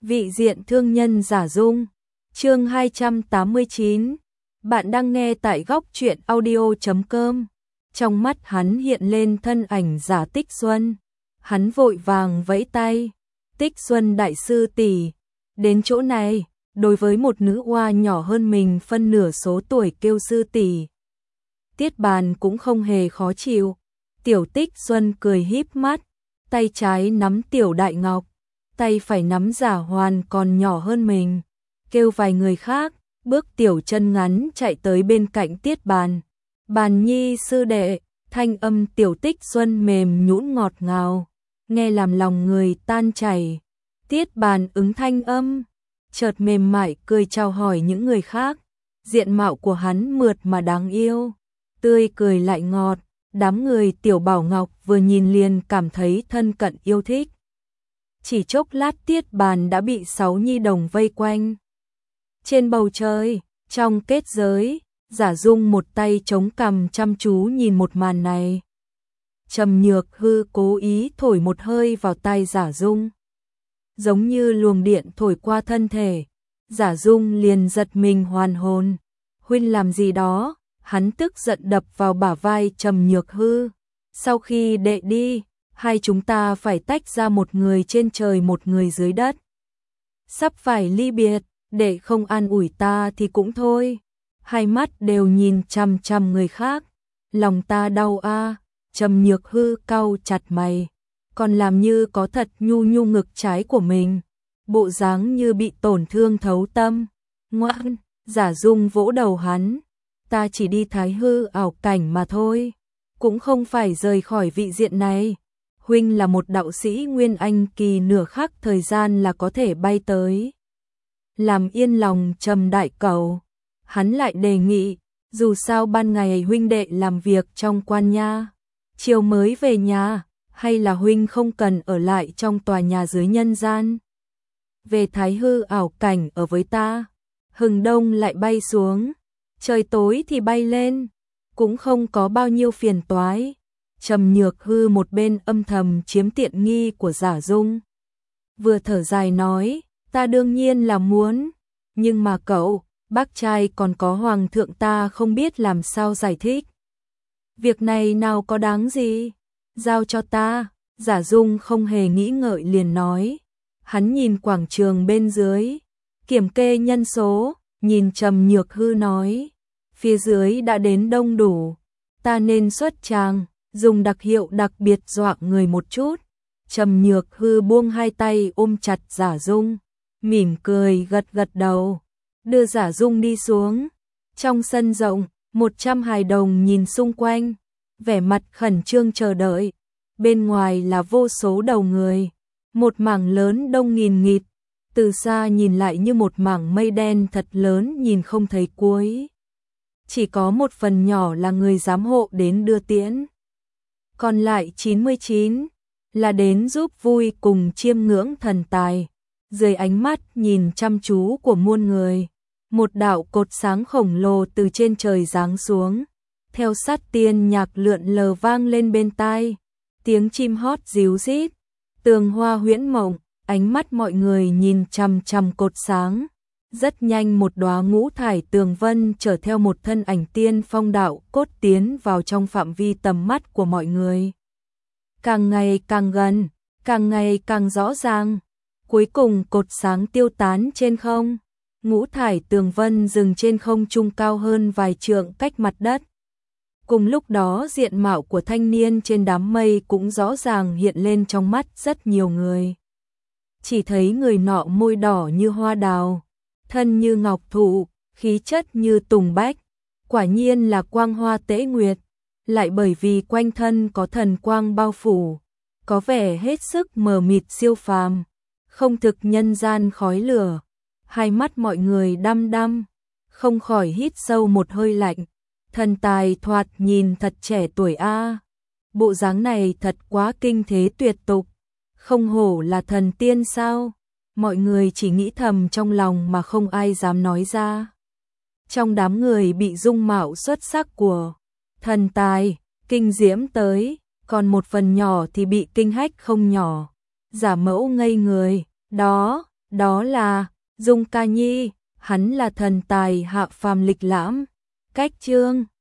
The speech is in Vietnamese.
Vị diện thương nhân giả dung. Chương 289. Bạn đang nghe tại góc truyện audio.com. Trong mắt hắn hiện lên thân ảnh giả Tích Xuân. Hắn vội vàng vẫy tay. Tích Xuân đại sư tỷ, đến chỗ này. Đối với một nữ oa nhỏ hơn mình phân nửa số tuổi kêu sư tỷ, Tiết Bàn cũng không hề khó chịu. Tiểu Tích Xuân cười híp mắt, tay trái nắm Tiểu Đại Ngọc, tay phải nắm Giả Hoàn còn nhỏ hơn mình, kêu vài người khác, bước tiểu chân ngắn chạy tới bên cạnh Tiết Bàn. Bàn nhi sư đệ, thanh âm Tiểu Tích Xuân mềm nhũn ngọt ngào, nghe làm lòng người tan chảy. Tiết Bàn ứng thanh âm, chợt mềm mại cười chào hỏi những người khác. Diện mạo của hắn mượt mà đáng yêu, tươi cười lại ngọt, đám người Tiểu Bảo Ngọc vừa nhìn liền cảm thấy thân cận yêu thích. Chỉ chốc lát Tiết Bàn đã bị 6 nhi đồng vây quanh. Trên bầu trời, trong kết giới, Giả Dung một tay chống cằm chăm chú nhìn một màn này. Trầm Nhược Hư cố ý thổi một hơi vào tai Giả Dung, giống như luồng điện thổi qua thân thể. Giả Dung liền giật mình hoàn hồn. Huynh làm gì đó? Hắn tức giận đập vào bả vai Trầm Nhược Hư. Sau khi đệ đi, hai chúng ta phải tách ra, một người trên trời một người dưới đất. Sắp phải ly biệt, đệ không an ủi ta thì cũng thôi. Hai mắt đều nhìn chằm chằm người khác. Lòng ta đau a. Trầm Nhược Hư cau chặt mày, còn làm như có thật nhu nhu ngực trái của mình, bộ dáng như bị tổn thương thấu tâm. Ngoan, Giả Dung vỗ đầu hắn, ta chỉ đi thái hư ảo cảnh mà thôi, cũng không phải rời khỏi vị diện này. Huynh là một đạo sĩ Nguyên Anh kỳ, nửa khắc thời gian là có thể bay tới. Làm yên lòng Trầm đại cẩu. Hắn lại đề nghị, dù sao ban ngày huynh đệ làm việc trong quan nha, chiều mới về nhà, hay là huynh không cần ở lại trong tòa nhà dưới nhân gian, về thái hư ảo cảnh ở với ta. Hừng đông lại bay xuống, trời tối thì bay lên, cũng không có bao nhiêu phiền toái. Trầm Nhược Hư một bên âm thầm chiếm tiện nghi của Giả Dung, vừa thở dài nói, ta đương nhiên là muốn, nhưng mà cậu, bác trai còn có hoàng thượng, ta không biết làm sao giải thích. Việc này nào có đáng gì, giao cho ta. Giả Dung không hề nghĩ ngợi liền nói. Hắn nhìn quảng trường bên dưới, kiểm kê nhân số, nhìn Trầm Nhược Hư nói, phía dưới đã đến đông đủ, ta nên xuất tràng, dùng đặc hiệu đặc biệt dọa người một chút. Trầm Nhược Hư buông hai tay ôm chặt Giả Dung, mỉm cười gật gật đầu, đưa Giả Dung đi xuống. Trong sân rộng, 100 hài đồng nhìn xung quanh, vẻ mặt khẩn trương chờ đợi. Bên ngoài là vô số đầu người, một mảng lớn đông nghìn nghịt, từ xa nhìn lại như một mảng mây đen thật lớn nhìn không thấy cuối. Chỉ có một phần nhỏ là người giám hộ đến đưa tiễn, còn lại 99 là đến giúp vui cùng chiêm ngưỡng thần tài. Dưới ánh mắt nhìn chăm chú của muôn người, một đạo cột sáng khổng lồ từ trên trời giáng xuống, theo sát tiên nhạc lượn lờ vang lên bên tai, tiếng chim hót ríu rít, tường hoa huyễn mộng. Ánh mắt mọi người nhìn chằm chằm cột sáng. Rất nhanh một đóa ngũ thải tường vân chở theo một thân ảnh tiên phong đạo cốt tiến vào trong phạm vi tầm mắt của mọi người. Càng ngày càng gần, càng ngày càng rõ ràng. Cuối cùng cột sáng tiêu tán trên không. Ngũ thải tường vân dừng trên không trung cao hơn vài trượng cách mặt đất. Cùng lúc đó diện mạo của thanh niên trên đám mây cũng rõ ràng hiện lên trong mắt rất nhiều người. Chỉ thấy người nọ môi đỏ như hoa đào, thân như ngọc thụ, khí chất như tùng bách, quả nhiên là quang hoa tễ nguyệt, lại bởi vì quanh thân có thần quang bao phủ, có vẻ hết sức mờ mịt siêu phàm, không thực nhân gian khói lửa. Hai mắt mọi người đăm đăm, không khỏi hít sâu một hơi lạnh. Thần tài thoạt nhìn thật trẻ tuổi a, bộ dáng này thật quá kinh thế tuyệt tục, không hổ là thần tiên sao? Mọi người chỉ nghĩ thầm trong lòng mà không ai dám nói ra. Trong đám người bị dung mạo xuất sắc của thần tài kinh diễm tới, còn một phần nhỏ thì bị kinh hách không nhỏ. Giả Mẫu ngây người, Đó là Dung Ca Nhi, hắn là thần tài hạ phàm lịch lãm, cách chương